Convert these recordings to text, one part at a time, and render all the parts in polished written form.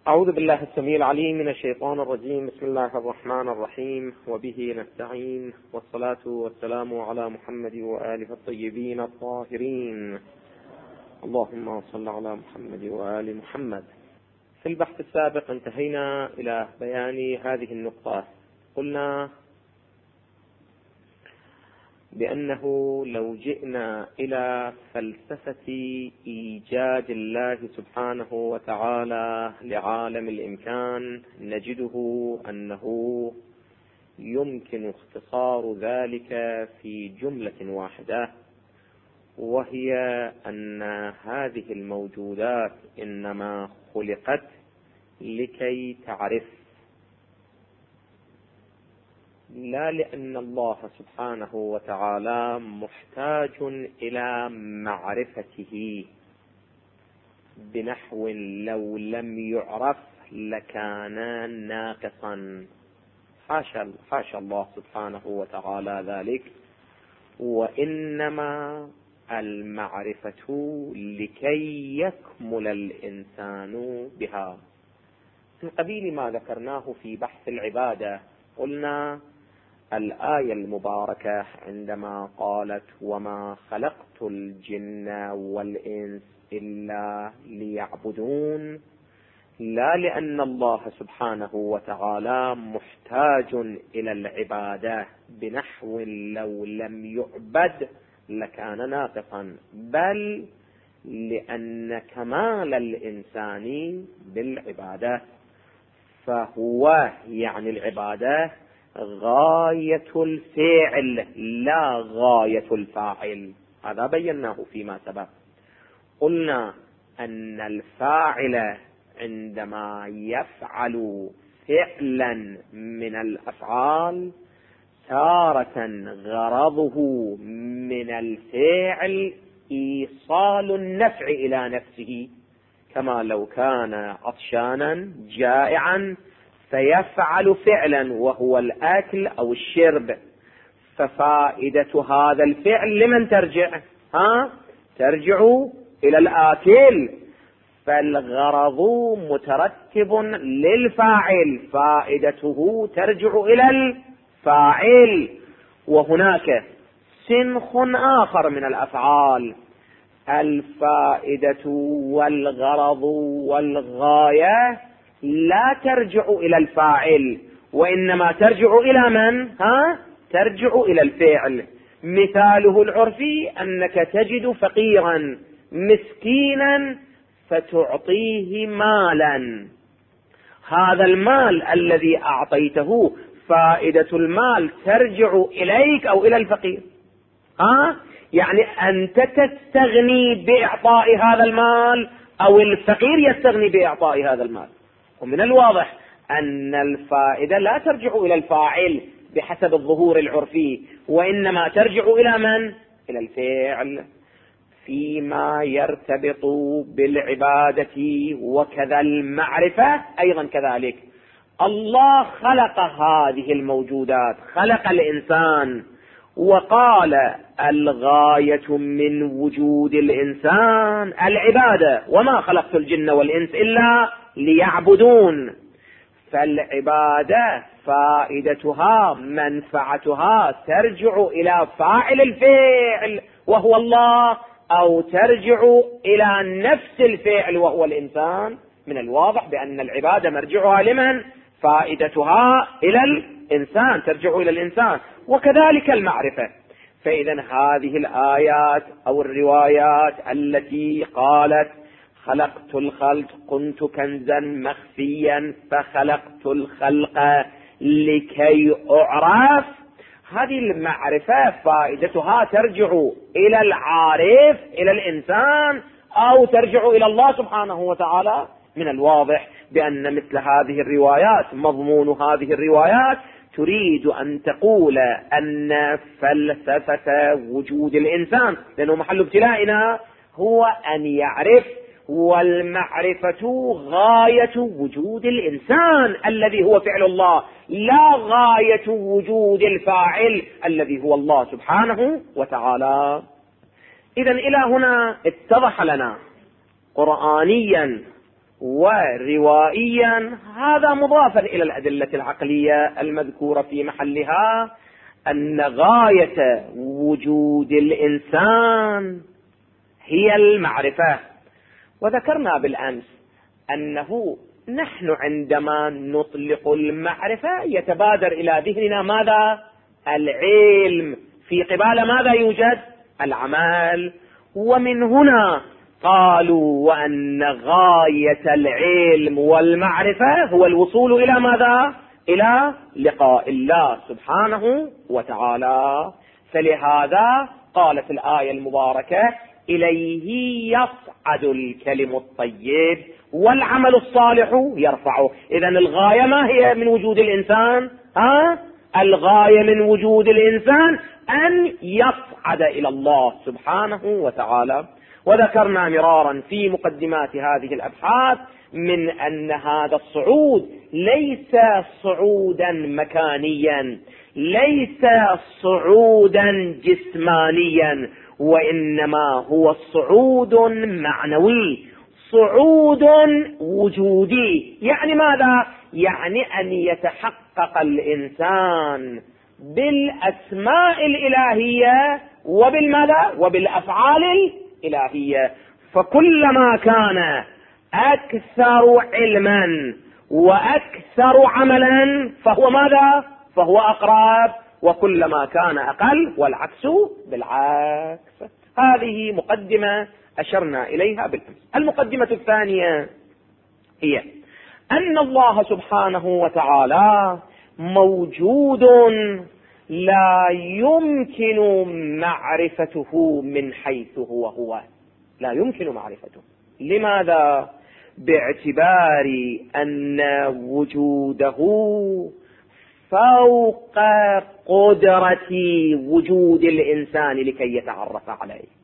أعوذ بالله السميع العليم من الشيطان الرجيم. بسم الله الرحمن الرحيم، وبه نستعين، والصلاة والسلام على محمد وآله الطيبين الطاهرين. اللهم صل على محمد وآل محمد. في البحث السابق انتهينا إلى بيان هذه النقطة. قلنا بأنه لو جئنا إلى فلسفة إيجاد الله سبحانه وتعالى لعالم الإمكان نجده أنه يمكن اختصار ذلك في جملة واحدة، وهي أن هذه الموجودات إنما خلقت لكي تعرف، لا لأن الله سبحانه وتعالى محتاج إلى معرفته، بنحو لو لم يعرف لكان ناقصا. حاشا الله سبحانه وتعالى ذلك، وإنما المعرفة لكي يكمل الإنسان بها، من قبيل ما ذكرناه في بحث العبادة. قلنا الآية المباركة عندما قالت وما خلقت الجن والإنس إلا ليعبدون، لا لأن الله سبحانه وتعالى محتاج إلى العبادة بنحو لو لم يعبد لكان ناقصا، بل لأن كمال الإنسان بالعبادة، فهو يعني العبادة غاية الفعل لا غاية الفاعل. هذا بيناه فيما سبق. قلنا أن الفاعل عندما يفعل فعلا من الأفعال تارة غرضه من الفعل إيصال النفع إلى نفسه، كما لو كان عطشانا جائعا فيفعل فعلا وهو الأكل أو الشرب، ففائدة هذا الفعل لمن ترجع؟ ترجع إلى الآكل، فالغرض مترتب للفاعل، فائدته ترجع إلى الفاعل. وهناك سنخ آخر من الأفعال، الفائدة والغرض والغاية لا ترجع إلى الفاعل، وإنما ترجع إلى من؟ ترجع إلى الفعل. مثاله العرفي أنك تجد فقيرا مسكينا فتعطيه مالا، هذا المال الذي أعطيته فائدة المال ترجع إليك أو إلى الفقير؟ يعني أنت تستغني بإعطاء هذا المال أو الفقير يستغني بإعطاء هذا المال. ومن الواضح أن الفائدة لا ترجع إلى الفاعل بحسب الظهور العرفي، وإنما ترجع إلى من؟ إلى الفعل. فيما يرتبط بالعبادة وكذا المعرفة أيضا كذلك. الله خلق هذه الموجودات، خلق الإنسان، وقال الغاية من وجود الإنسان العبادة، وما خلقت الجن والإنس إلا ليعبدون. فالعبادة فائدتها منفعتها ترجع إلى فاعل الفعل وهو الله، أو ترجع إلى نفس الفعل وهو الإنسان. من الواضح بأن العبادة مرجعها لمن؟ فائدتها إلى الإنسان، ترجع إلى الإنسان. وكذلك المعرفة. فإذا هذه الآيات أو الروايات التي قالت خلقت الخلق كنت كنزا مخفيا فخلقت الخلق لكي أعرف، هذه المعرفة فائدتها ترجع إلى العارف إلى الإنسان أو ترجع إلى الله سبحانه وتعالى. من الواضح بأن مثل هذه الروايات، مضمون هذه الروايات تريد أن تقول أن فلسفة وجود الإنسان، لأنه محل ابتلائنا هو أن يعرف، والمعرفة غاية وجود الإنسان الذي هو فعل الله، لا غاية وجود الفاعل الذي هو الله سبحانه وتعالى. إذن إلى هنا اتضح لنا قرآنيا وروائيا، هذا مضافا إلى الأدلة العقلية المذكورة في محلها، أن غاية وجود الإنسان هي المعرفة. وذكرنا بالأمس أنه نحن عندما نطلق المعرفة يتبادر إلى ذهننا ماذا؟ العلم، في قبال ماذا يوجد؟ العمل. ومن هنا قالوا وأن غاية العلم والمعرفة هو الوصول إلى ماذا؟ إلى لقاء الله سبحانه وتعالى. فلهذا قالت الآية المباركة: إليه يصعد الكلم الطيب والعمل الصالح يرفعه. إذن الغاية ما هي من وجود الإنسان؟ الغاية من وجود الإنسان أن يصعد إلى الله سبحانه وتعالى. وذكرنا مرارا في مقدمات هذه الأبحاث من أن هذا الصعود ليس صعودا مكانيا، ليس صعودا جسمانيا، وإنما هو صعود معنوي، صعود وجودي. يعني ماذا؟ يعني أن يتحقق الإنسان بالأسماء الإلهية وبالماذا؟ وبالأفعال الإلهية. فكلما كان أكثر علما وأكثر عملا فهو ماذا؟ فهو أقرب. وكلما كان أقل والعكس بالعكس. هذه مقدمة أشرنا إليها بالأمس. المقدمة الثانية هي أن الله سبحانه وتعالى موجود لا يمكن معرفته من حيث هو، لا يمكن معرفته. لماذا؟ باعتبار أن وجوده فوق قدرة وجود الإنسان لكي يتعرف عليه.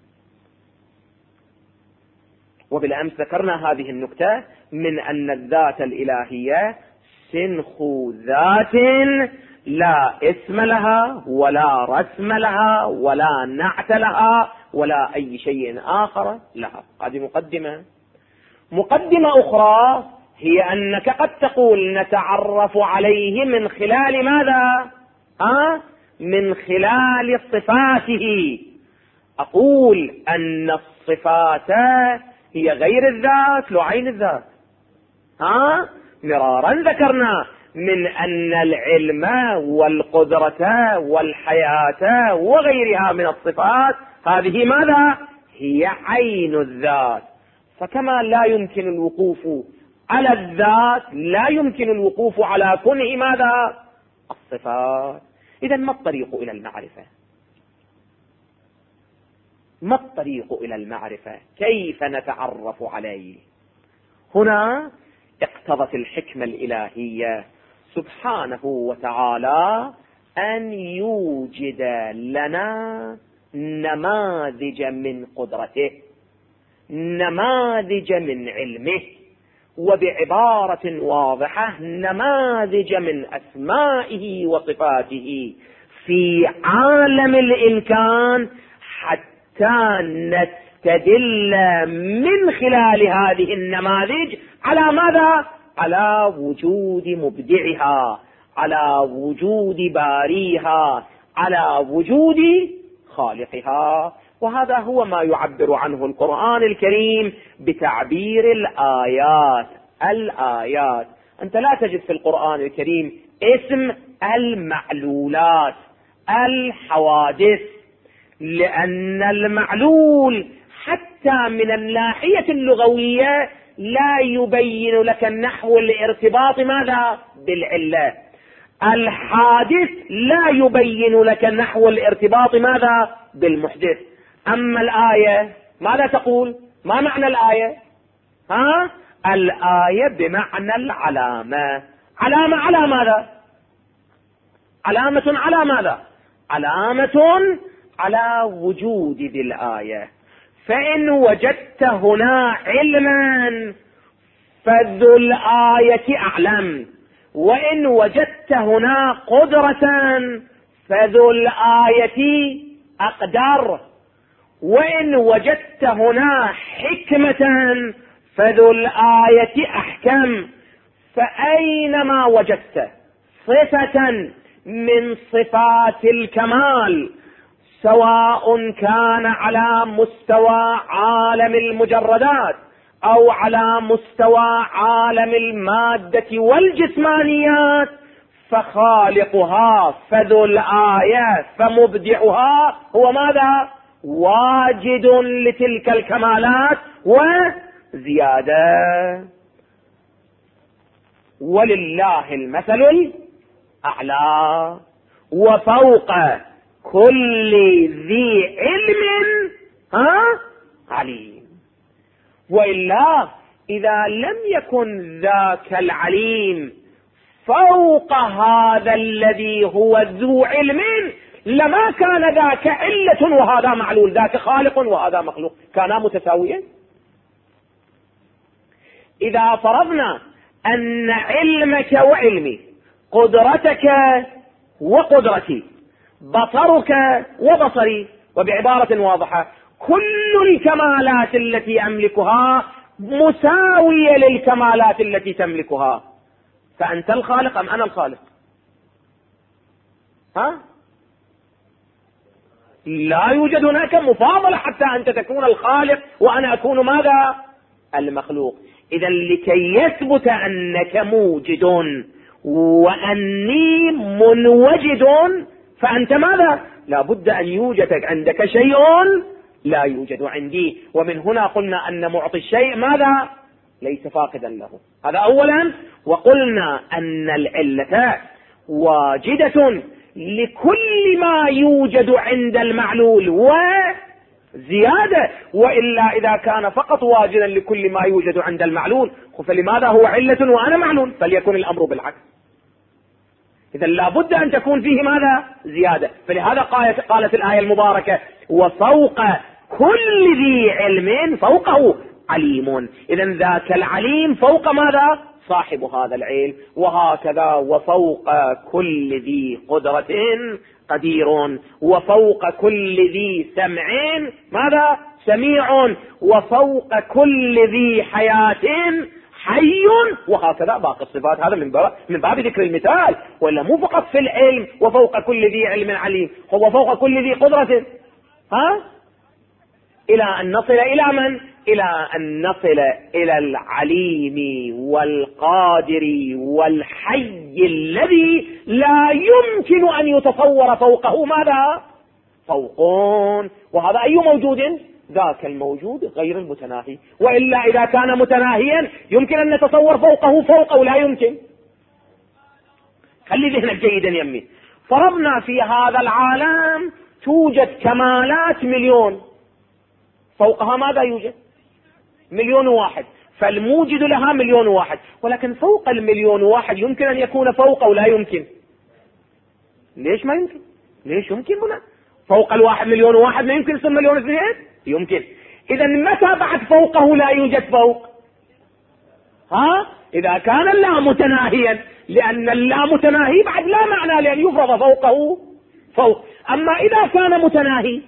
وبالأمس ذكرنا هذه النكتة من أن الذات الإلهية سنخ ذات لا اسم لها ولا رسم لها ولا نعت لها ولا أي شيء آخر لها. هذه مقدمة. مقدمة أخرى هي أنك قد تقول نتعرف عليه من خلال ماذا؟ من خلال صفاته. أقول أن الصفات هي غير الذات، لو عين الذات. مرارا ذكرنا من أن العلم والقدرة والحياة وغيرها من الصفات هذه ماذا؟ هي عين الذات. فكما لا يمكن الوقوف على الذات لا يمكن الوقوف على كونه ماذا؟ الصفات. إذن ما الطريق إلى المعرفة؟ ما الطريق إلى المعرفة؟ كيف نتعرف عليه؟ هنا اقتضت الحكمة الإلهية سبحانه وتعالى أن يوجد لنا نماذج من قدرته، نماذج من علمه، وبعبارة واضحة نماذج من أسمائه وصفاته في عالم الإمكان، حتى نستدل من خلال هذه النماذج على ماذا؟ على وجود مبدعها، على وجود باريها، على وجود خالقها. وهذا هو ما يعبر عنه القرآن الكريم بتعبير الآيات. الآيات، أنت لا تجد في القرآن الكريم اسم المعلولات، الحوادث، لأن المعلول حتى من الناحية اللغوية لا يبين لك النحو الارتباط ماذا؟ بالعلة. الحادث لا يبين لك نحو الارتباط ماذا؟ بالمحدث. أما الآية ماذا تقول؟ ما معنى الآية؟ الآية بمعنى العلامة. علامة على ماذا؟ علامة على ماذا؟ علامة على وجود ذي الآية. فإن وجدت هنا علما فذو الآية أعلم، وإن وجدت هنا قدرة فذو الآية أقدر، وإن وجدت هنا حكمة فذو الآية أحكم. فأينما وجدت صفة من صفات الكمال، سواء كان على مستوى عالم المجردات أو على مستوى عالم المادة والجسمانيات، فخالقها فذو الآية فمبدعها هو ماذا؟ واجد لتلك الكمالات وزيادة. ولله المثل الأعلى وفوق كل ذي علم عليم. وإلا إذا لم يكن ذاك العليم فوق هذا الذي هو ذو علم لما كان ذاك علة وهذا معلول، ذاك خالق وهذا مخلوق، كانا متساويين. إذا فرضنا أن علمك وعلمي، قدرتك وقدرتي، بصرك وبصري، وبعبارة واضحة كل الكمالات التي أملكها مساوية للكمالات التي تملكها، فأنت الخالق أم أنا الخالق؟ لا يوجد هناك مفاضلة حتى أنت تكون الخالق وأنا أكون ماذا؟ المخلوق. إذا لكي يثبت أنك موجد وأني منوجد فأنت ماذا؟ لا بد أن يوجد عندك شيء لا يوجد عندي. ومن هنا قلنا أن معطي الشيء ماذا؟ ليس فاقدا له، هذا أولا. وقلنا أن العلة واجدة لكل ما يوجد عند المعلول وزيادة، وإلا إذا كان فقط واجدا لكل ما يوجد عند المعلول فلماذا هو علة وأنا معلول؟ فليكن الأمر بالعكس. إذا لابد أن تكون فيه ماذا؟ زيادة. فلهذا قالت الآية المباركة وفوق كل ذي علم فوقه عليم. إذا ذاك العليم فوق ماذا؟ صاحب هذا العلم. وهكذا وفوق كل ذي قدرة قدير، وفوق كل ذي سمع ماذا؟ سميع، وفوق كل ذي حياة حي، وهكذا باقي الصفات. هذا من باب ذكر المثال، ولا مو فقط في العلم وفوق كل ذي علم عليم، هو فوق كل ذي قدرة. إلى أن نصل إلى من؟ إلى أن نصل إلى العليم والقادر والحي الذي لا يمكن أن يتصور فوقه ماذا؟ فوقون. وهذا أي موجود؟ ذاك الموجود غير المتناهي. وإلا إذا كان متناهيا يمكن أن نتصور فوقه فوقه، لا يمكن. خلي ذهنك جيدا يمي. فرضنا في هذا العالم توجد كمالات مليون، فوقها ماذا يوجد؟ 1,000,001، فالموجد لها 1,000,001، ولكن فوق 1,000,001 يمكن أن يكون فوقه لا يمكن. ليش ما يمكن؟ ليش يمكن هنا؟ فوق 1,000,001 ما يمكن يصير 1,000,002؟ يمكن. إذا متى بعد فوقه لا يوجد فوق؟ إذا كان اللا متناهيا، لأن اللا متناهي بعد لا معنى لأن يفرض فوقه فوق. أما إذا كان متناهي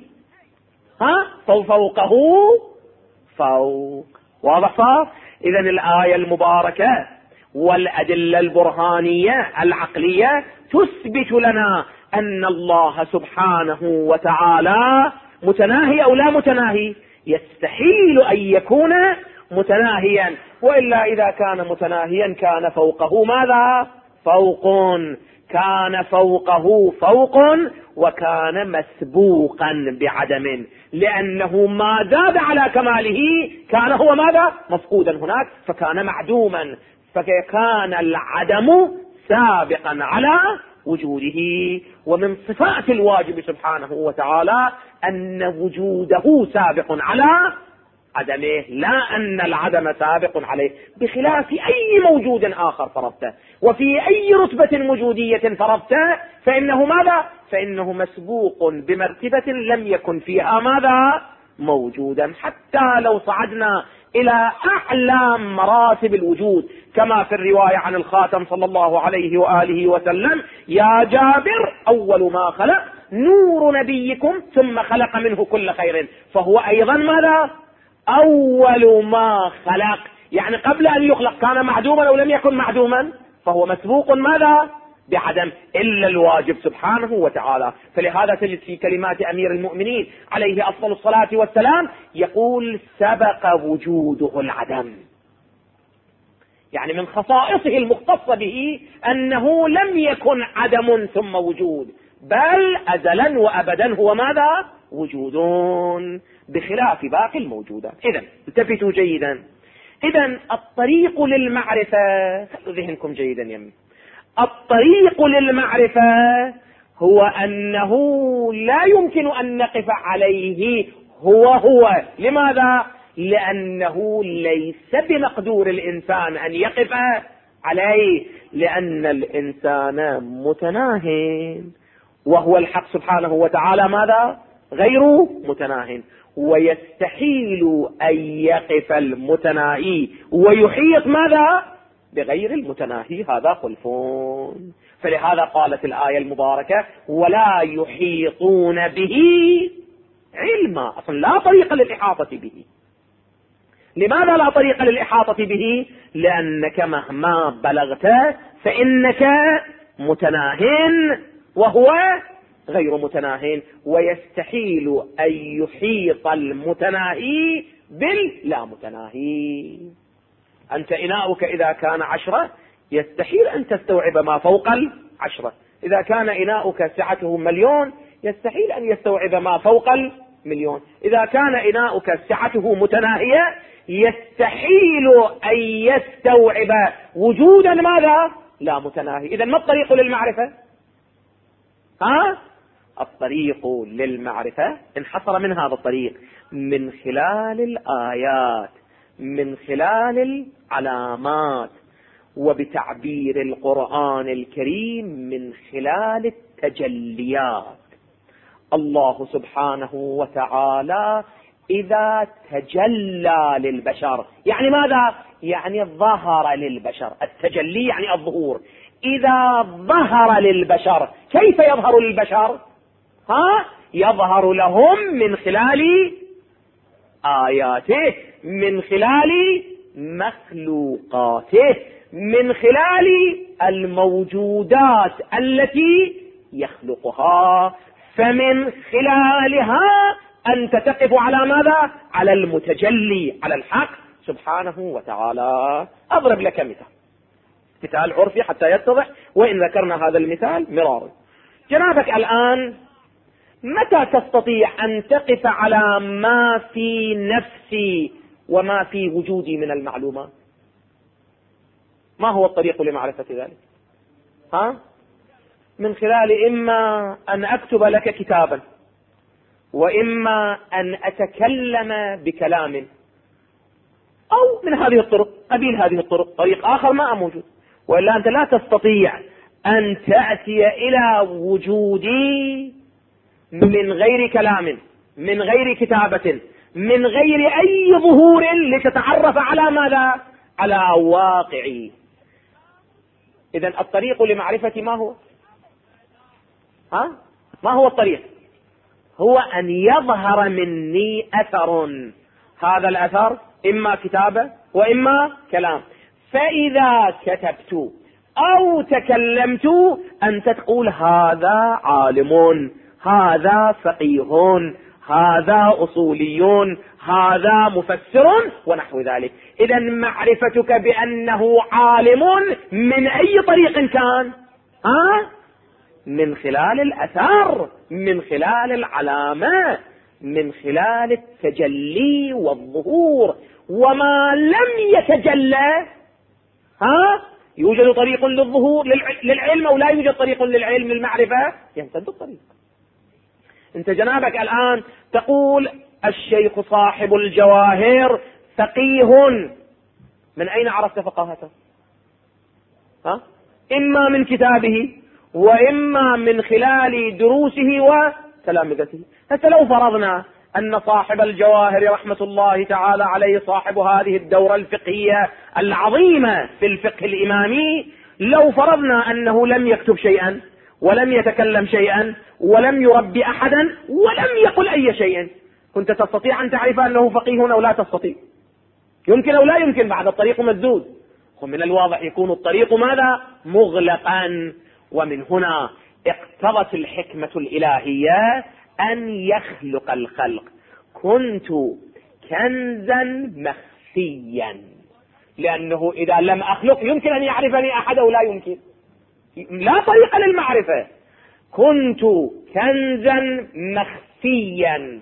فوقه فوق. واضح صار؟ إذا الآية المباركة والأدلة البرهانية العقلية تثبت لنا أن الله سبحانه وتعالى متناهي أو لا متناهي. يستحيل أن يكون متناهيا، وإلا إذا كان متناهيا كان فوقه ماذا؟ فوق. كان فوقه فوق وكان مسبوقا بعدم، لأنه ما زاد على كماله كان هو ماذا؟ مفقودا هناك، فكان معدوما، فكان العدم سابقا على وجوده. ومن صفات الواجب سبحانه وتعالى أن وجوده سابق على عدمه، لا أن العدم سابق عليه، بخلاف أي موجود آخر فرضته، وفي أي رتبة وجودية فرضته فإنه ماذا؟ فإنه مسبوق بمرتبة لم يكن فيها ماذا؟ موجودا. حتى لو صعدنا إلى أعلى مراتب الوجود كما في الرواية عن الخاتم صلى الله عليه وآله وسلم: يا جابر أول ما خلق نور نبيكم ثم خلق منه كل خير، فهو أيضا ماذا؟ أول ما خلق، يعني قبل أن يخلق كان معدوما أو لم يكن معدوما، فهو مسبوق ماذا؟ بعدم، إلا الواجب سبحانه وتعالى. فلهذا تجد في كلمات أمير المؤمنين عليه أفضل الصلاة والسلام يقول سبق وجوده العدم، يعني من خصائصه المختصة به أنه لم يكن عدم ثم وجود، بل أزلا وأبدا هو ماذا؟ وجود، بخلاف باقي الموجودات. إذن التفتوا جيدا، إذن الطريق للمعرفة، خلوا ذهنكم جيدا يمي، الطريق للمعرفة هو أنه لا يمكن أن نقف عليه هو. لماذا؟ لأنه ليس بمقدور الإنسان أن يقف عليه، لأن الإنسان متناه، وهو الحق سبحانه وتعالى ماذا؟ غير متناه، ويستحيل أن يقف المتناهي ويحيط ماذا؟ بغير المتناهي، هذا خلفون. فلهذا قالت الآية المباركة ولا يحيطون به علما، أصلا لا طريق للإحاطة به. لماذا لا طريق للإحاطة به؟ لأنك مهما بلغت فإنك متناه وهو غير متناه، ويستحيل أن يحيط المتناهي باللا متناهي. أنت إناؤك إذا كان 10 يستحيل أن تستوعب ما فوق 10، إذا كان إناؤك سعته 1,000,000 يستحيل أن يستوعب ما فوق 1,000,000، إذا كان إناؤك سعته متناهية يستحيل أن يستوعب وجودا ماذا؟ لا متناهي. إذن ما الطريق للمعرفة؟ الطريق للمعرفة انحصر من هذا الطريق من خلال الآيات، من خلال العلامات، وبتعبير القرآن الكريم من خلال التجليات. الله سبحانه وتعالى إذا تجلى للبشر، يعني ماذا؟ يعني ظهر للبشر، التجلي يعني الظهور. إذا ظهر للبشر كيف يظهر للبشر؟ يظهر لهم من خلال آياته، من خلال مخلوقاته، من خلال الموجودات التي يخلقها، فمن خلالها أنت تقف على ماذا؟ على المتجلي، على الحق سبحانه وتعالى. أضرب لك مثال عرفي حتى يتضح، وإن ذكرنا هذا المثال مرارا. جنابك الآن متى تستطيع أن تقف على ما في نفسي وما في وجودي من المعلومات؟ ما هو الطريق لمعرفة ذلك؟ من خلال إما أن أكتب لك كتابا، وإما أن أتكلم بكلام، أو من هذه الطرق، أبين هذه الطرق، طريق آخر ما موجود. وإلا أنت لا تستطيع أن تأتي إلى وجودي من غير كلام، من غير كتابة، من غير أي ظهور لتتعرف على ماذا؟ على واقعي. إذن الطريق لمعرفة ما هو؟ ما هو الطريق؟ هو أن يظهر مني أثر، هذا الأثر إما كتابة وإما كلام. فإذا كتبت أو تكلمت أنت تقول هذا عالم، هذا فقيه، هذا أصولي، هذا مفسر ونحو ذلك. إذن معرفتك بأنه عالم من أي طريق كان؟ من خلال الأثر، من خلال العلامة، من خلال التجلي والظهور. وما لم يتجلى يوجد طريق للظهور للعلم، أو لا يوجد طريق للعلم للمعرفة، يمتد الطريق. انت جنابك الآن تقول الشيخ صاحب الجواهر فقيه، من أين عرفت فقاهته؟ إما من كتابه وإما من خلال دروسه وتلامذته. حتى لو فرضنا أن صاحب الجواهر رحمة الله تعالى عليه، صاحب هذه الدورة الفقهية العظيمة في الفقه الإمامي، لو فرضنا أنه لم يكتب شيئا ولم يتكلم شيئا ولم يربي أحدا ولم يقل أي شيء، كنت تستطيع أن تعرف أنه فقيه أو لا تستطيع؟ يمكن أو لا يمكن؟ بعد الطريق مسدود. ومن الواضح يكون الطريق ماذا؟ مغلقا. ومن هنا اقتضت الحكمة الإلهية أن يخلق الخلق. كنت كنزا مخفيا، لأنه إذا لم أخلق يمكن أن يعرفني أحد أو لا يمكن؟ لا طريق للمعرفة. كنت كنزا مخفيا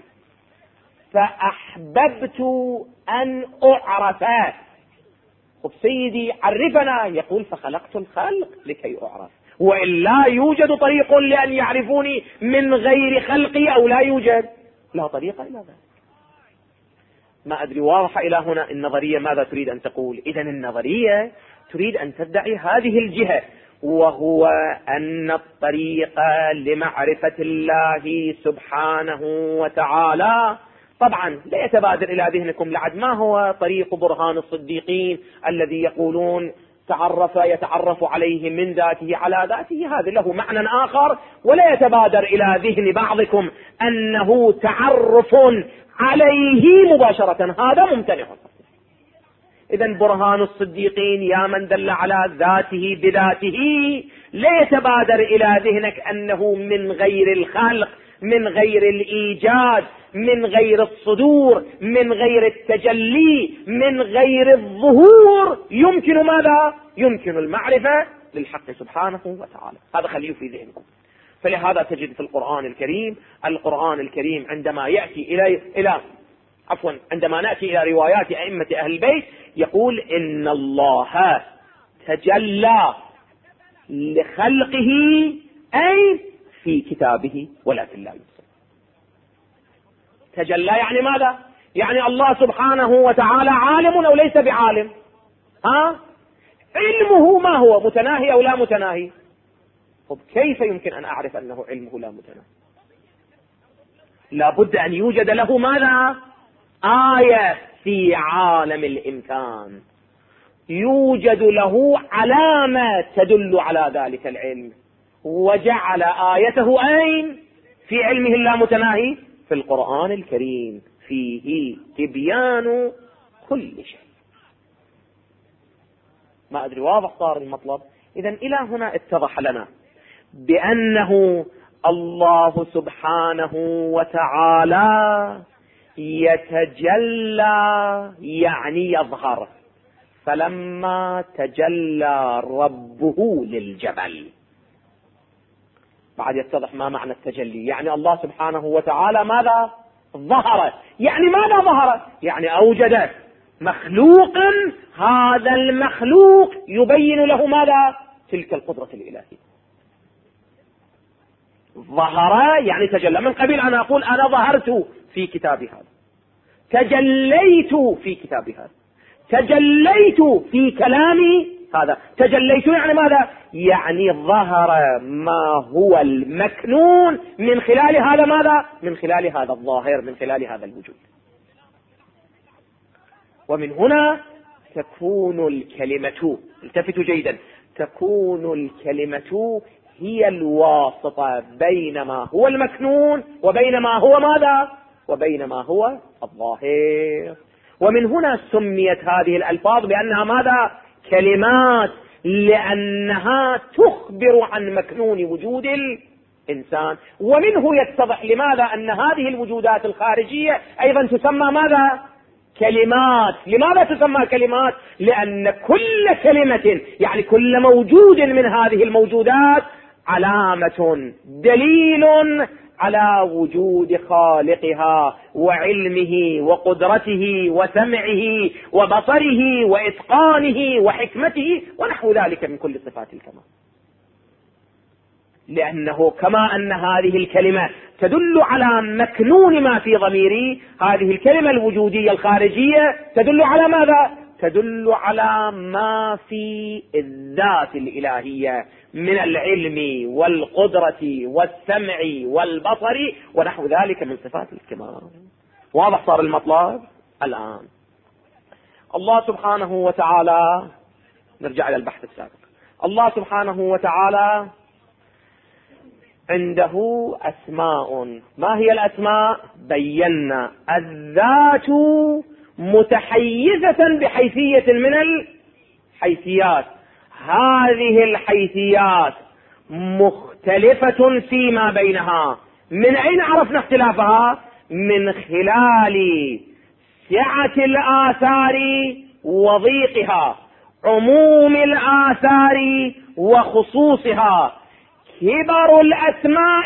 فأحببت أن أعرف. خب سيدي عرفنا. يقول فخلقت الخلق لكي أعرف، وإلا يوجد طريق لأن يعرفوني من غير خلقي أو لا يوجد؟ لا طريق إلى ذلك. ما أدري واضح إلى هنا النظرية ماذا تريد أن تقول؟ إذن النظرية تريد أن تدعي هذه الجهة، وهو أن الطريق لمعرفة الله سبحانه وتعالى، طبعا لا يتبادر إلى ذهنكم لعد ما هو طريق برهان الصديقين الذي يقولون يتعرف عليه من ذاته على ذاته، هذا له معنى آخر، ولا يتبادر إلى ذهن بعضكم أنه تعرف عليه مباشرة، هذا ممتنع. إذن برهان الصديقين يا من دل على ذاته بذاته، لا يتبادر إلى ذهنك أنه من غير الخلق، من غير الإيجاد، من غير الصدور، من غير التجلي، من غير الظهور يمكن ماذا؟ يمكن المعرفة للحق سبحانه وتعالى. هذا خليه في ذهنكم. فلهذا تجد في القرآن الكريم عندما يأتي عندما نأتي إلى روايات أئمة أهل البيت يقول إن الله تجلى لخلقه أي في كتابه ولكن لا يبصر. تجلى يعني ماذا؟ يعني الله سبحانه وتعالى عالم أو ليس بعالم؟ علمه ما هو؟ متناهي أو لا متناهي؟ طب كيف يمكن أن أعرف أنه علمه لا متناهي؟ لابد أن يوجد له ماذا؟ آية في عالم الإمكان، يوجد له علامة تدل على ذلك العلم، وجعل آيته أين؟ في علمه اللامتناهي في القرآن الكريم، فيه تبيان كل شيء. ما أدري واضح صار المطلب؟ إذن إلى هنا اتضح لنا بأنه الله سبحانه وتعالى يتجلى يعني يظهر. فلما تجلى ربه للجبل، بعد يتضح ما معنى التجلي. يعني الله سبحانه وتعالى ماذا؟ ظهر. يعني ماذا ظهر؟ يعني أوجد مخلوقا، هذا المخلوق يبين له ماذا؟ تلك القدرة الإلهية. ظهر يعني تجلى، من قبيل أنا أقول أنا ظهرت في كتابي هذا، تجليت في كتابي هذا، تجليت في كلامي هذا. تجليت يعني ماذا؟ يعني ظهر ما هو المكنون من خلال هذا ماذا؟ من خلال هذا الظاهر، من خلال هذا الوجود. ومن هنا تكون الكلمة، التفتوا جيدا، تكون الكلمة هي الواسطة بين ما هو المكنون وبين ما هو ماذا؟ وبين ما هو الظاهر. ومن هنا سميت هذه الألفاظ بأنها ماذا؟ كلمات، لأنها تخبر عن مكنون وجود الإنسان. ومنه يتضح لماذا أن هذه الوجودات الخارجية أيضا تسمى ماذا؟ كلمات. لماذا تسمى كلمات؟ لأن كل كلمة يعني كل موجود من هذه الموجودات علامة، دليل على وجود خالقها وعلمه وقدرته وسمعه وبصره وإتقانه وحكمته ونحو ذلك من كل صفات الكمال. لأنه كما أن هذه الكلمة تدل على مكنون ما في ضميري، هذه الكلمة الوجودية الخارجية تدل على ماذا؟ تدل على ما في الذات الإلهية من العلم والقدرة والسمع والبصر ونحو ذلك من صفات الكمال. واضح صار المطلب الآن؟ الله سبحانه وتعالى، نرجع إلى البحث السابق، الله سبحانه وتعالى عنده أسماء. ما هي الأسماء؟ بينا الذات متحيزة بحيثية من الحيثيات، هذه الحيثيات مختلفة فيما بينها. من أين عرفنا اختلافها؟ من خلال سعة الآثار وضيقها، عموم الآثار وخصوصها، كبر الأسماء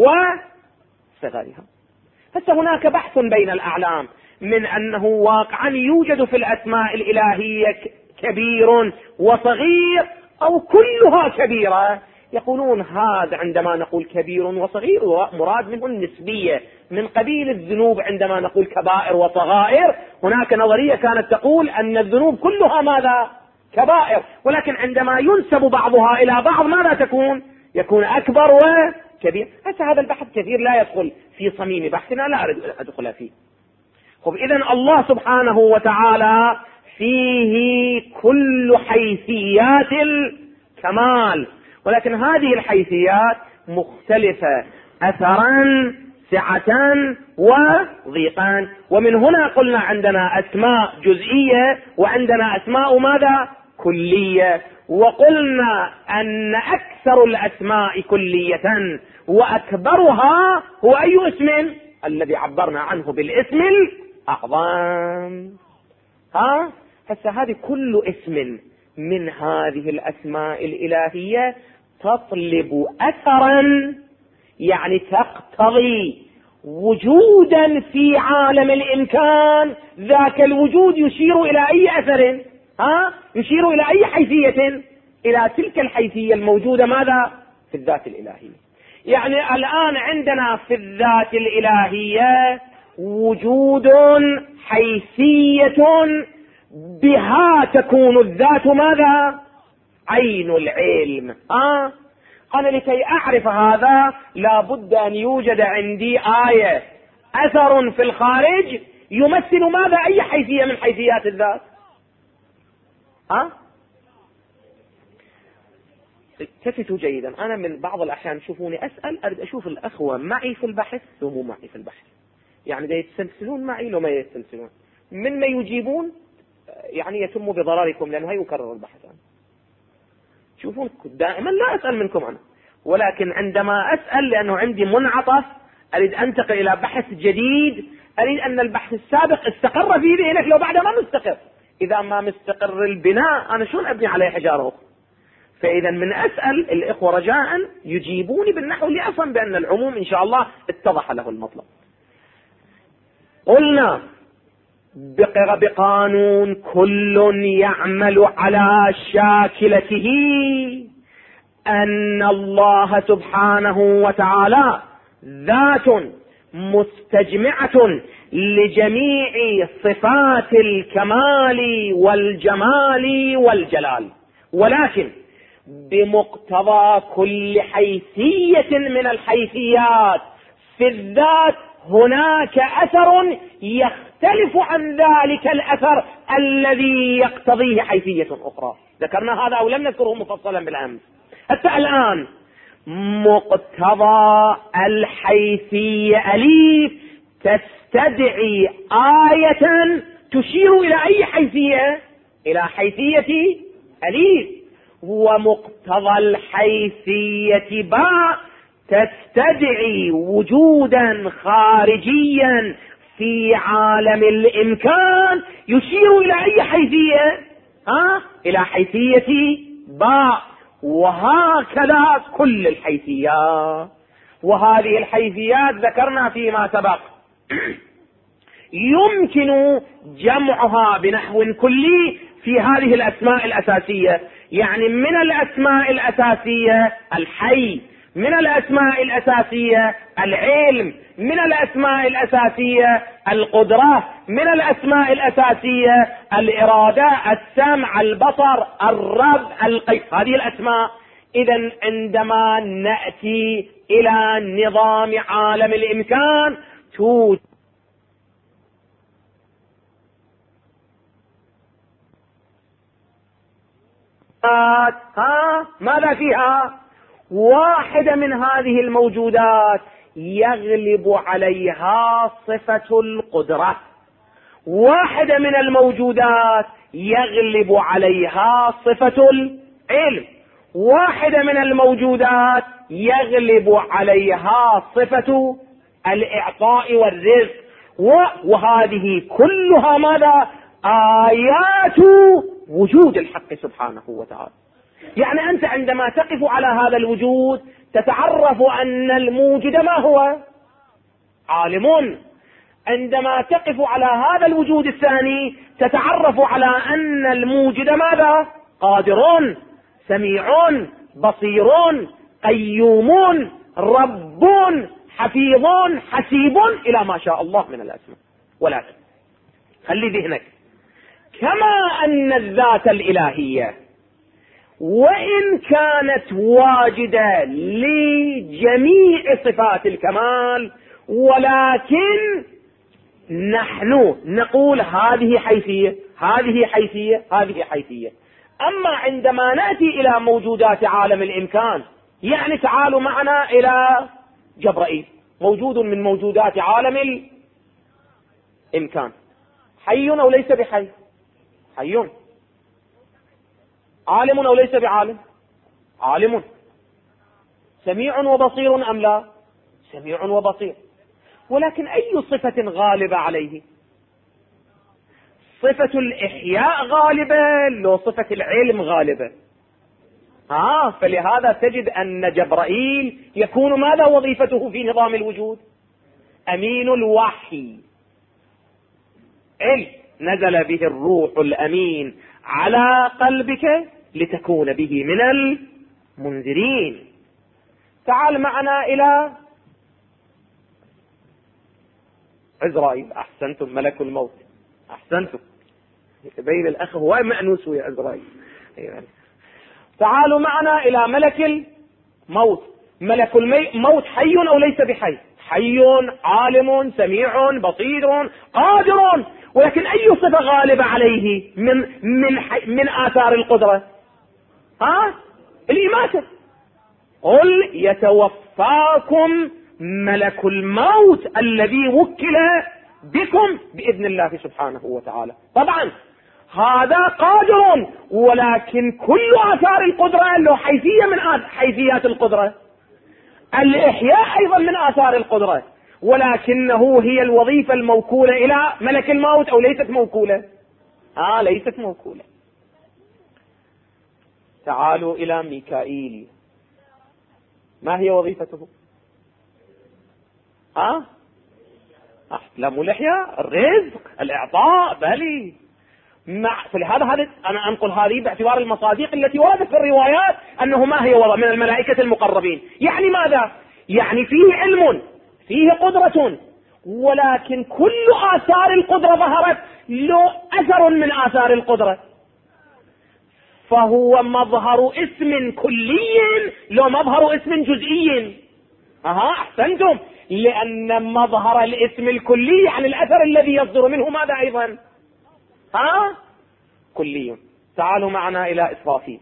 وصغرها. فهناك بحث بين الأعلام من أنه واقعا يوجد في الأسماء الإلهية كبير وصغير أو كلها كبيرة. يقولون هذا عندما نقول كبير وصغير مراد منه النسبية، من قبيل الذنوب عندما نقول كبائر وصغائر. هناك نظرية كانت تقول أن الذنوب كلها ماذا؟ كبائر، ولكن عندما ينسب بعضها إلى بعض ماذا تكون؟ يكون أكبر وكبير. هذا البحث كثير لا يدخل في صميم بحثنا، لا أريد أن أدخل فيه. إذن الله سبحانه وتعالى فيه كل حيثيات الكمال، ولكن هذه الحيثيات مختلفة أثرا، سعة وضيقا. ومن هنا قلنا عندنا أسماء جزئية وعندنا أسماء ماذا؟ كلية. وقلنا أن أكثر الأسماء كلية وأكبرها هو أي اسم؟ الذي عبرنا عنه بالاسم الأعظم. هذه كل اسم من هذه الأسماء الإلهية تطلب أثرا، يعني تقتضي وجودا في عالم الإمكان. ذاك الوجود يشير إلى أي أثر؟ يشير إلى أي حيثية؟ إلى تلك الحيثية الموجودة ماذا؟ في الذات الإلهية. يعني الآن عندنا في الذات الإلهية وجود، حيثية بها تكون الذات ماذا؟ عين العلم. أنا لكي أعرف هذا لابد أن يوجد عندي آية، أثر في الخارج يمثل ماذا؟ أي حيثية من حيثيات الذات؟ التفتوا جيدا. أنا من بعض الأحيان شوفوني أسأل، أريد أشوف الأخوة معي في البحث ومو معي في البحث، يعني دا يتسلسلون معي لو ما يتسلسلون، من ما يجيبون يعني يتم بضرركم، لأنه هي يكرر البحث. شوفون دائما لا أسأل منكم أنا، ولكن عندما أسأل لأنه عندي منعطف أريد أنتقل إلى بحث جديد، أريد أن البحث السابق استقر في ذهنك لو بعد ما مستقر. إذا ما مستقر البناء أنا شلون أبني عليه حجاره؟ فإذا من أسأل الإخوة رجاء يجيبوني بالنحو لأفهم بأن العموم إن شاء الله اتضح له المطلب. قلنا بقانون كل يعمل على شاكلته أن الله سبحانه وتعالى ذات مستجمعة لجميع صفات الكمال والجمال والجلال، ولكن بمقتضى كل حيثية من الحيثيات في الذات هناك أثر يختلف عن ذلك الأثر الذي يقتضيه حيثية أخرى. ذكرنا هذا أو لم نذكره مفصلا بالأمس؟ حتى الآن مقتضى الحيثية أليف تستدعي آية تشير إلى أي حيثية؟ إلى حيثية أليف. ومقتضى الحيثية باء تستدعي وجودا خارجيا في عالم الإمكان يشير إلى أي حيثية؟ إلى حيثية باء. وهكذا كل الحيثيات. وهذه الحيثيات ذكرنا فيما سبق يمكن جمعها بنحو كلي في هذه الأسماء الأساسية. يعني من الأسماء الأساسية الحي، من الأسماء الأساسية العلم، من الأسماء الأساسية القدرة، من الأسماء الأساسية الإرادة، السمع، البصر، الرب، القيم، هذه الأسماء. إذن عندما نأتي إلى نظام عالم الإمكان توجد ماذا فيها؟ واحدة من هذه الموجودات يغلب عليها صفة القدرة، واحدة من الموجودات يغلب عليها صفة العلم، واحدة من الموجودات يغلب عليها صفة الإعطاء والرزق، وهذه كلها ماذا؟ آيات وجود الحق سبحانه وتعالى. يعني أنت عندما تقف على هذا الوجود تتعرف أن الموجد ما هو؟ عالم. عندما تقف على هذا الوجود الثاني تتعرف على أن الموجد ماذا؟ قادر، سميع، بصير، قيوم، رب، حفيظ، حسيب، إلى ما شاء الله من الأسماء. ولكن خلي ذهنك، كما أن الذات الإلهية وإن كانت واجدة لجميع صفات الكمال، ولكن نحن نقول هذه حيثية، هذه حيثية، هذه حيثية. أما عندما نأتي إلى موجودات عالم الإمكان، يعني تعالوا معنا إلى جبرائيل، موجود من موجودات عالم الإمكان، حي أو ليس بحي؟ حي. عالم أو ليس بعالم؟ عالم. سميع وبصير أم لا؟ سميع وبصير. ولكن أي صفة غالبة عليه؟ صفة الإحياء غالبة لو صفة العلم غالبة؟ فلهذا تجد أن جبرائيل يكون ماذا وظيفته في نظام الوجود؟ أمين الوحي، علم، نزل به الروح الأمين على قلبك لتكون به من المنذرين. تعال معنا إلى عزرائيل. أحسنتم، ملك الموت، أحسنتم، بين الأخ هو مأنوس ويا عزرائيل. تعالوا معنا إلى ملك الموت. ملك الموت حي أو ليس بحي؟ حي، عالم، سميع، بصير، قادر. ولكن أي صفة غالبة عليه من آثار القدرة؟ الإماتة. قل يتوفاكم ملك الموت الذي وكل بكم بإذن الله سبحانه وتعالى. طبعا هذا قادر، ولكن كل آثار القدرة له حيثية من حيثيات القدرة. الإحياء أيضا من آثار القدرة، ولكنه هي الوظيفة الموكولة إلى ملك الموت أو ليست موكولة؟ ليست موكولة. تعالوا إلى ميكائيل، ما هي وظيفته؟ أحلام الإحياء، الرزق، الإعطاء، بلي. فلهذا أنا أنقل هذه باعتبار المصادق التي وردت في الروايات أنه ما هي وضع من الملائكة المقربين. يعني ماذا؟ يعني فيه علم، فيه قدرة، ولكن كل آثار القدرة ظهرت له أثر من آثار القدرة، فهو مظهر اسم كلي له مظهر اسم جزئي. أحسنتم، لأن مظهر الاسم الكلي عن الأثر الذي يصدر منه ماذا أيضا؟ كلي. تعالوا معنا إلى إسرافيل،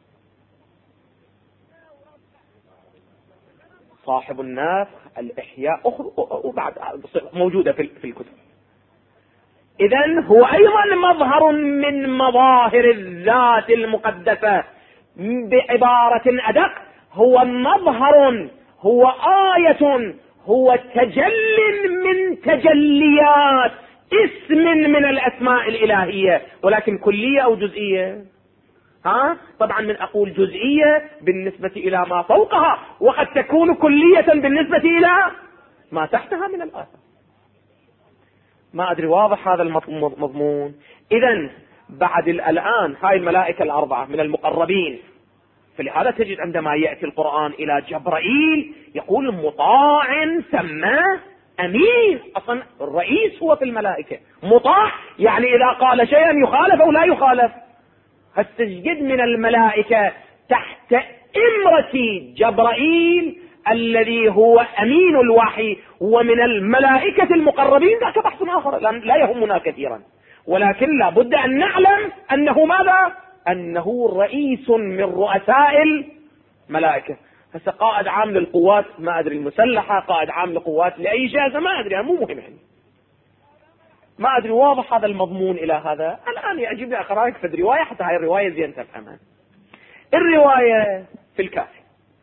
صاحب النفخ، الإحياء، وبعد موجودة في الكتب. إذن هو أيضا مظهر من مظاهر الذات المقدسة. بعبارة أدق، هو مظهر، هو آية، هو تجل من تجليات اسم من الأسماء الإلهية، ولكن كلية أو جزئية؟ طبعا من أقول جزئية بالنسبة إلى ما فوقها، وقد تكون كلية بالنسبة إلى ما تحتها من الآثار. ما أدري واضح هذا المضمون؟ إذن بعد الآن هاي الملائكة الأربعة من المقربين، فلهذا تجد عندما يأتي القرآن إلى جبرائيل يقول مطاع ثم أمين. أصلا الرئيس هو في الملائكة مطاع، يعني إذا قال شيئا يخالف أو لا يخالف. فاستجد من الملائكة تحت إمرة جبرائيل الذي هو أمين الوحي، ومن الملائكة المقربين ذاك بحث آخر لا يهمنا كثيرا، ولكن لا بد أن نعلم أنه ماذا؟ أنه رئيس من رؤساء الملائكة. هسه قائد عام للقوات ما ادري المسلحة، قائد عام لقوات لأي جهة ما ادري، مو مهم يعني. ما ادري واضح هذا المضمون الى هذا. الان يعجبني اقراك في الرواية حتى هاي الرواية زين تفهمها. الرواية في الكافي،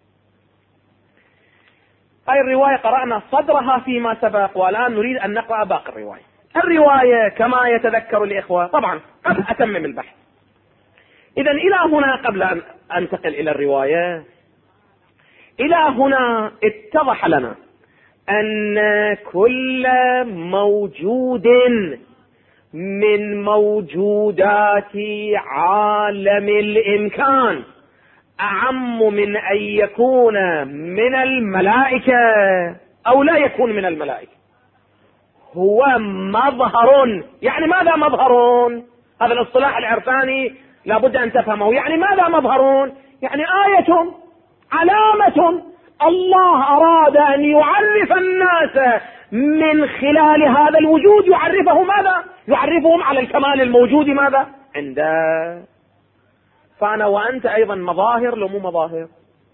هاي الرواية قرأنا صدرها فيما سبق، والآن نريد أن نقرأ باقي الرواية. الرواية كما يتذكر الإخوة، طبعا قبل أتمم البحث، إذا إلى هنا قبل أن أنتقل إلى الرواية، إلى هنا اتضح لنا أن كل موجود من موجودات عالم الإمكان أعم من أن يكون من الملائكة أو لا يكون من الملائكة، هو مظهر. يعني ماذا مظهر؟ هذا الاصطلاح العرفاني لابد أن تفهمه. يعني ماذا مظهر؟ يعني آية، علامة. الله أراد أن يعرف الناس من خلال هذا الوجود، يعرفه ماذا؟ يعرفهم على الكمال الموجود ماذا؟ عنده. فأنا وأنت أيضا مظاهر لو مو مظاهر؟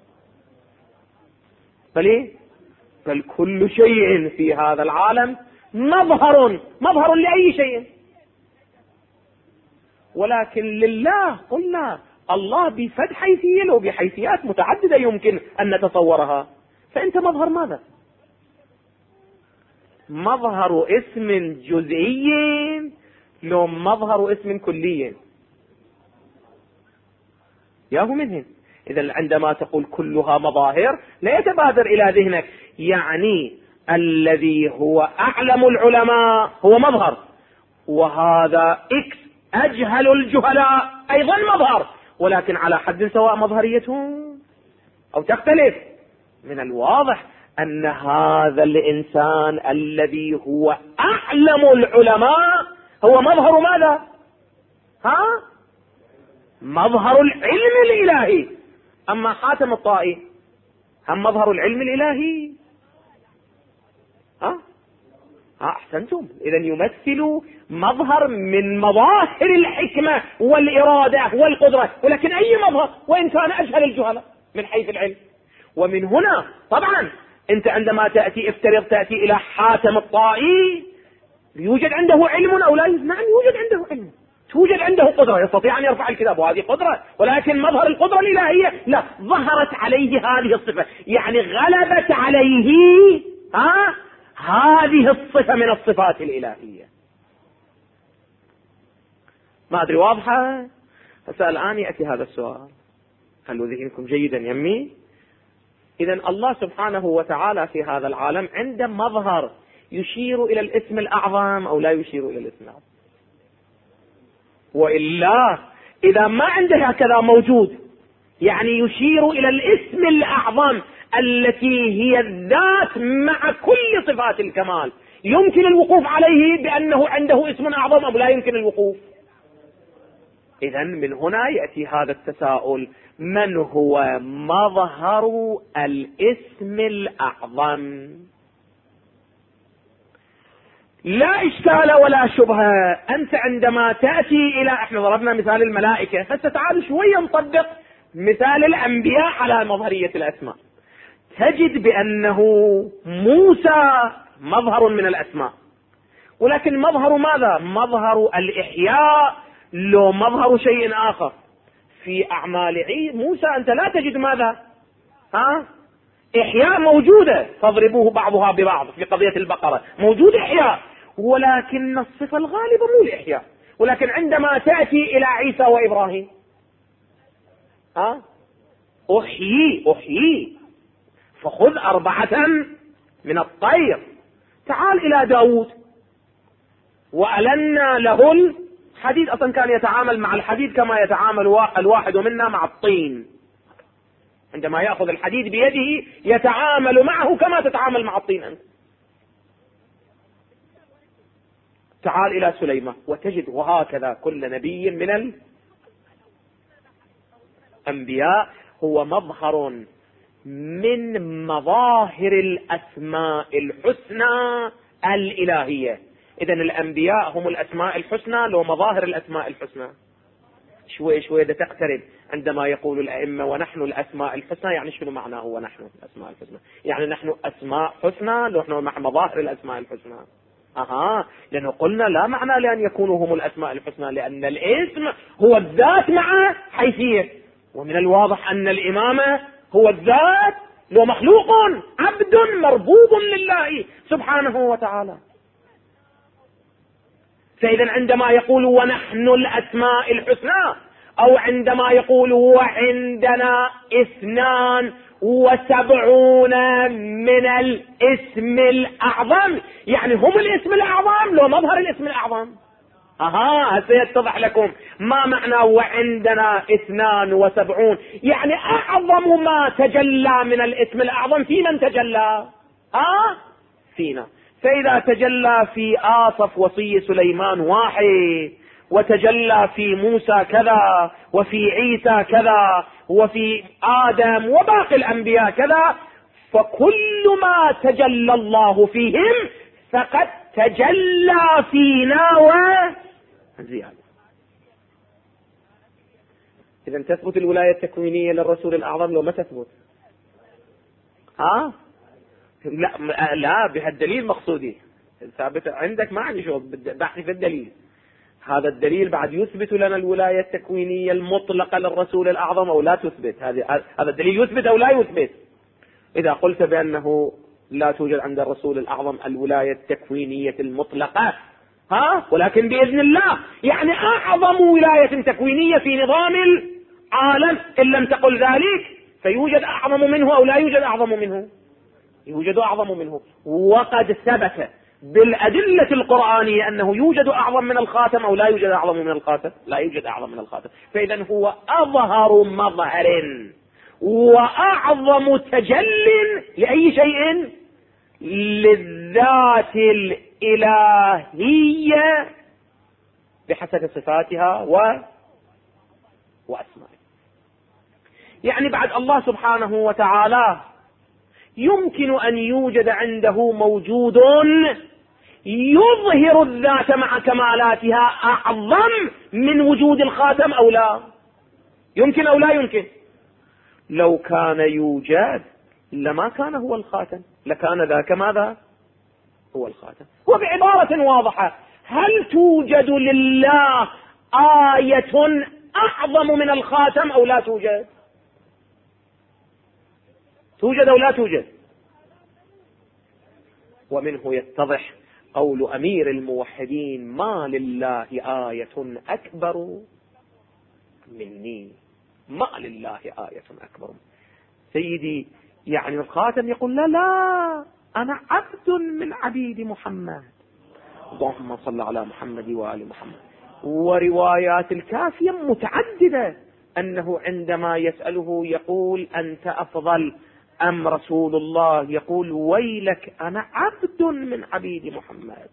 بل كل شيء في هذا العالم مظهر، مظهر لأي شيء. ولكن لله قلنا الله بفد حيثية له بحيثيات متعددة يمكن أن نتصورها. فأنت مظهر ماذا؟ مظهر اسم جزئي لو مظهر اسم كلي؟ ياهو منهن. إذا عندما تقول كلها مظاهر لا يتبادر إلى ذهنك يعني الذي هو أعلم العلماء هو مظهر، وهذا إكس أجهل الجهلاء أيضا مظهر، ولكن على حد سواء مظهريتهم أو تختلف. من الواضح أن هذا الإنسان الذي هو أعلم العلماء هو مظهر ماذا؟ مظهر العلم الإلهي. أما حاتم الطائي هم مظهر العلم الإلهي؟ أحسنتم. إذا يمثل مظهر من مظاهر الحكمة والإرادة والقدرة، ولكن أي مظهر وإن كان أجهل الجهلاء من حيث العلم. ومن هنا طبعا أنت عندما تأتي إلى حاتم الطائي، يوجد عنده علم أو لا؟ نعم يوجد عنده علم، توجد عنده قدرة، يستطيع أن يرفع الكتاب وهذه قدرة، ولكن مظهر القدرة الإلهية لا، ظهرت عليه هذه الصفة، يعني غلبت عليه هذه الصفة من الصفات الإلهية. ما أدري واضحة؟ فسأل الآن يأتي هذا السؤال، خلوا ذهنكم جيدا يمي. إذن الله سبحانه وتعالى في هذا العالم عنده مظهر يشير إلى الاسم الأعظم أو لا يشير إلى الاسم الأعظم؟ وإلا إذا ما عنده هكذا موجود يعني يشير إلى الاسم الأعظم التي هي الذات مع كل صفات الكمال، يمكن الوقوف عليه بأنه عنده اسم أعظم أو لا يمكن الوقوف؟ إذن من هنا يأتي هذا التساؤل: من هو مظهر الاسم الأعظم؟ لا إشكال ولا شبهة. أنت عندما تأتي إلى، احنا ضربنا مثال الملائكة، فستعال شوية نطبق مثال الأنبياء على مظهرية الأسماء، تجد بأنه موسى مظهر من الأسماء، ولكن مظهر ماذا؟ مظهر الإحياء، لو مظهر شيء آخر. في أعمال موسى أنت لا تجد ماذا؟ إحياء موجودة، فاضربوه بعضها ببعض في قضية البقرة، موجود إحياء، ولكن الصفة الغالبة مو الإحياء. ولكن عندما تأتي إلى عيسى وإبراهيم أحيي فخذ 4 من الطير. تعال إلى داود وألنا له الحديد، أصلا كان يتعامل مع الحديد كما يتعامل الواحد منا مع الطين، عندما يأخذ الحديد بيده يتعامل معه كما تتعامل مع الطين أنت. تعال إلى سليمان وتجد وهكذا كل نبي من الأنبياء هو مظهر من مظاهر الأسماء الحسنى الإلهية. إذن الأنبياء هم الأسماء الحسنى لو مظاهر الأسماء الحسنى. شوي شوي تقترب. عندما يقول الأئمة ونحن الأسماء الحسنى، يعني شنو معناه ونحن الأسماء الحسنى؟ يعني نحن أسماء حسنى، نحن مع مظاهر الأسماء الحسنى. لأنه قلنا لا معنى لأن يكونوا هم الأسماء الحسنى، لأن الاسم هو الذات مع حيثية، ومن الواضح أن الإمامة هو الذات، لو مخلوق عبد مربوب لله سبحانه وتعالى. فإذا عندما يقول ونحن الأسماء الحسنى، أو عندما يقول وعندنا 72 من الاسم الأعظم، يعني هم الاسم الأعظم لو مظهر الاسم الأعظم. هسه يتضح لكم ما معنى وعندنا 72، يعني أعظم ما تجلى من الاسم الأعظم في من تجلى؟ فينا. فإذا تجلى في آصف وصي سليمان واحد، وتجلى في موسى كذا، وفي عيسى كذا، وفي آدم وباقي الأنبياء كذا، فكل ما تجلى الله فيهم فقد تجلى فينا وزيادة. إذا تثبت الولاية التكوينية للرسول الأعظم لو ما تثبت؟ لا بهالدليل مقصودي ثابت عندك، ما عندي شغل بحثي في الدليل. هذا الدليل بعد يثبت لنا الولاية التكوينية المطلقة للرسول الأعظم أو لا تثبت؟ هذا الدليل يثبت أو لا يثبت؟ إذا قلت بأنه لا توجد عند الرسول الأعظم الولاية التكوينية المطلقة، ولكن بإذن الله، يعني أعظم ولاية تكوينية في نظام العالم، إن لم تقل ذلك فيوجد أعظم منه أو لا يوجد أعظم منه؟ يوجد أعظم منه، وقد ثبت بالأدلة القرآنية أنه يوجد أعظم من الخاتم أو لا يوجد أعظم من الخاتم؟ لا يوجد أعظم من الخاتم. فإذا هو أظهر مظهر وأعظم تجل لأي شيء؟ للذات الإلهية بحسب صفاتها وأسمائها. يعني بعد الله سبحانه وتعالى يمكن أن يوجد عنده موجود يظهر الذات مع كمالاتها أعظم من وجود الخاتم أو لا؟ يمكن أو لا يمكن؟ لو كان يوجد لما كان هو الخاتم، لكان ذاك ماذا؟ هو الخاتم. وبعبارة واضحة، هل توجد لله آية أعظم من الخاتم أو لا توجد؟ توجد أو لا توجد؟ ومنه يتضح قول أمير الموحدين: ما لله آية أكبر مني. ما لله آية أكبر. سيدي يعني الخاتم يقول لا أنا عبد من عبيد محمد، اللهم صل على محمد وآل محمد. وروايات الكافية متعددة أنه عندما يسأله يقول أنت أفضل أم رسول الله، يقول ويلك أنا عبد من عبيد محمد.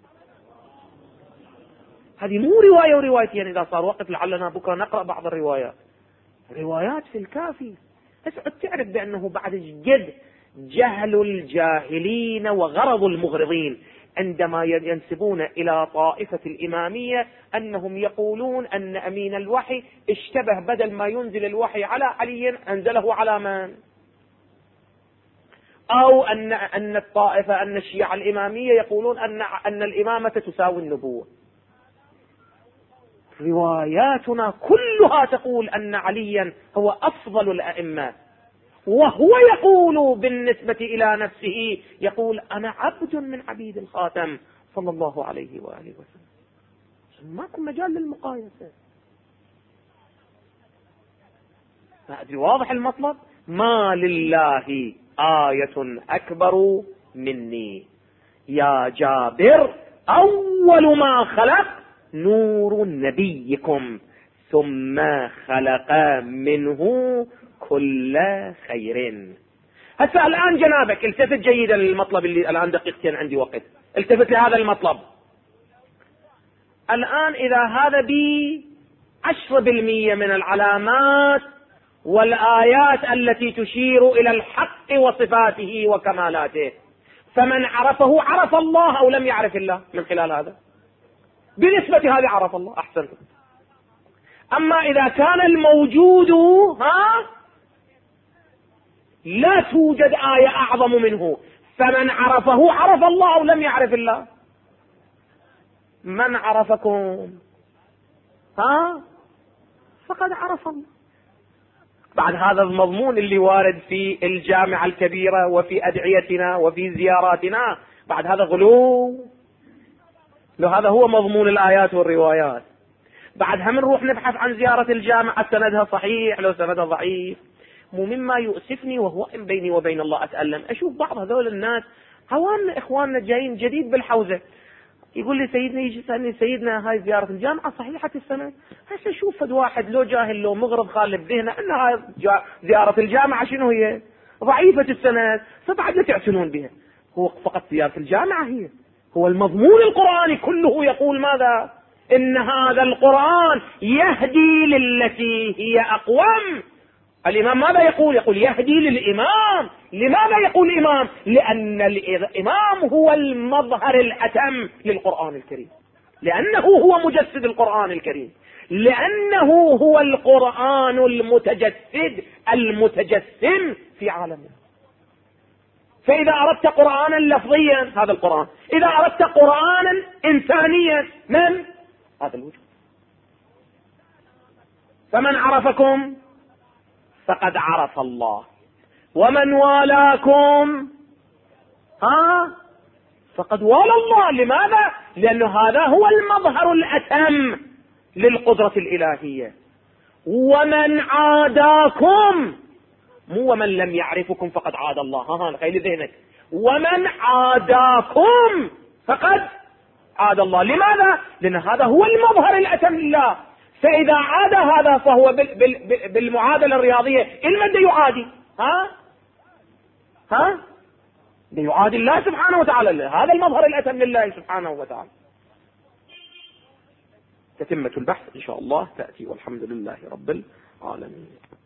هذه مو رواية وروايتين، إذا صار وقت لعلنا بكرة نقرأ بعض الروايات، روايات في الكافي. اسعد تعرف بأنه بعد جد جهل الجاهلين وغرض المغرضين عندما ينسبون إلى طائفة الإمامية أنهم يقولون أن أمين الوحي اشتبه، بدل ما ينزل الوحي على علي أنزله على من؟ أو أن الطائفة أن الشيعة الإمامية يقولون أن الإمامة تساوي النبوة. رواياتنا كلها تقول أن عليا هو أفضل الأئمة، وهو يقول بالنسبة إلى نفسه يقول أنا عبد من عبيد الخاتم صلى الله عليه وآله وسلم. ماكو مجال للمقايسة. ما أدري واضح المطلب؟ ما لله آية أكبر مني يا جابر، أول ما خلق نور نبيكم ثم خلق منه كل خير. هسه الآن جنابك التفت جيدا للمطلب اللي الآن دقيقتين عندي وقت، التفت لهذا المطلب الآن. إذا هذا ب10% من العلامات والآيات التي تشير إلى الحق وصفاته وكمالاته، فمن عرفه عرف الله أو لم يعرف الله من خلال هذا؟ بنسبة هذه عرف الله. أحسنت. أما إذا كان الموجود لا توجد آية أعظم منه، فمن عرفه عرف الله أو لم يعرف الله. من عرفكم فقد عرف الله. بعد هذا المضمون اللي وارد في الجامعة الكبيرة وفي أدعيتنا وفي زياراتنا، بعد هذا غلو. لو هذا هو مضمون الآيات والروايات، بعد هم نروح نبحث عن زيارة الجامعة سندها صحيح لو سندها ضعيف. مو مما يؤسفني وهو إن بيني وبين الله أتألم، أشوف بعض هذول الناس هواننا إخواننا جايين جديد بالحوزة، يقول لي سيدنا، يجي يسألني سيدنا هاي زيارة الجامعة صحيحة السند؟ هسه شوف فد واحد لو جاهل لو مغرب خالف ذهنه أن هاي زيارة الجامعة شنو هي؟ ضعيفة السند، فبعد لا تعتنون بها. هو فقط زيارة الجامعة هي، هو المضمون القرآني كله يقول ماذا؟ إن هذا القرآن يهدي للتي هي أقوم. الإمام ماذا يقول؟ يقول يهدي للإمام. لماذا يقول الإمام؟ لأن الإمام هو المظهر الأتم للقرآن الكريم، لأنه هو مجسد القرآن الكريم، لأنه هو القرآن المتجسد المتجسم في عالمه. فإذا أردت قرآنا لفظيا هذا القرآن، إذا أردت قرآنا إنسانيا من هذا الوجود. فمن عرفكم فقد عرف الله، ومن والاكم فقد والى الله. لماذا؟ لأن هذا هو المظهر الأتم للقدرة الإلهية. ومن عاداكم، مو ومن لم يعرفكم فقد عاد الله، خلي ذهنك، ومن عاداكم فقد عاد الله. لماذا؟ لأن هذا هو المظهر الأتم لله. فإذا عاد هذا فهو بالمعادلة الرياضية المادة يعادي يعادي الله سبحانه وتعالى. هذا المظهر الأتم لله سبحانه وتعالى. تتمة البحث إن شاء الله تأتي، والحمد لله رب العالمين.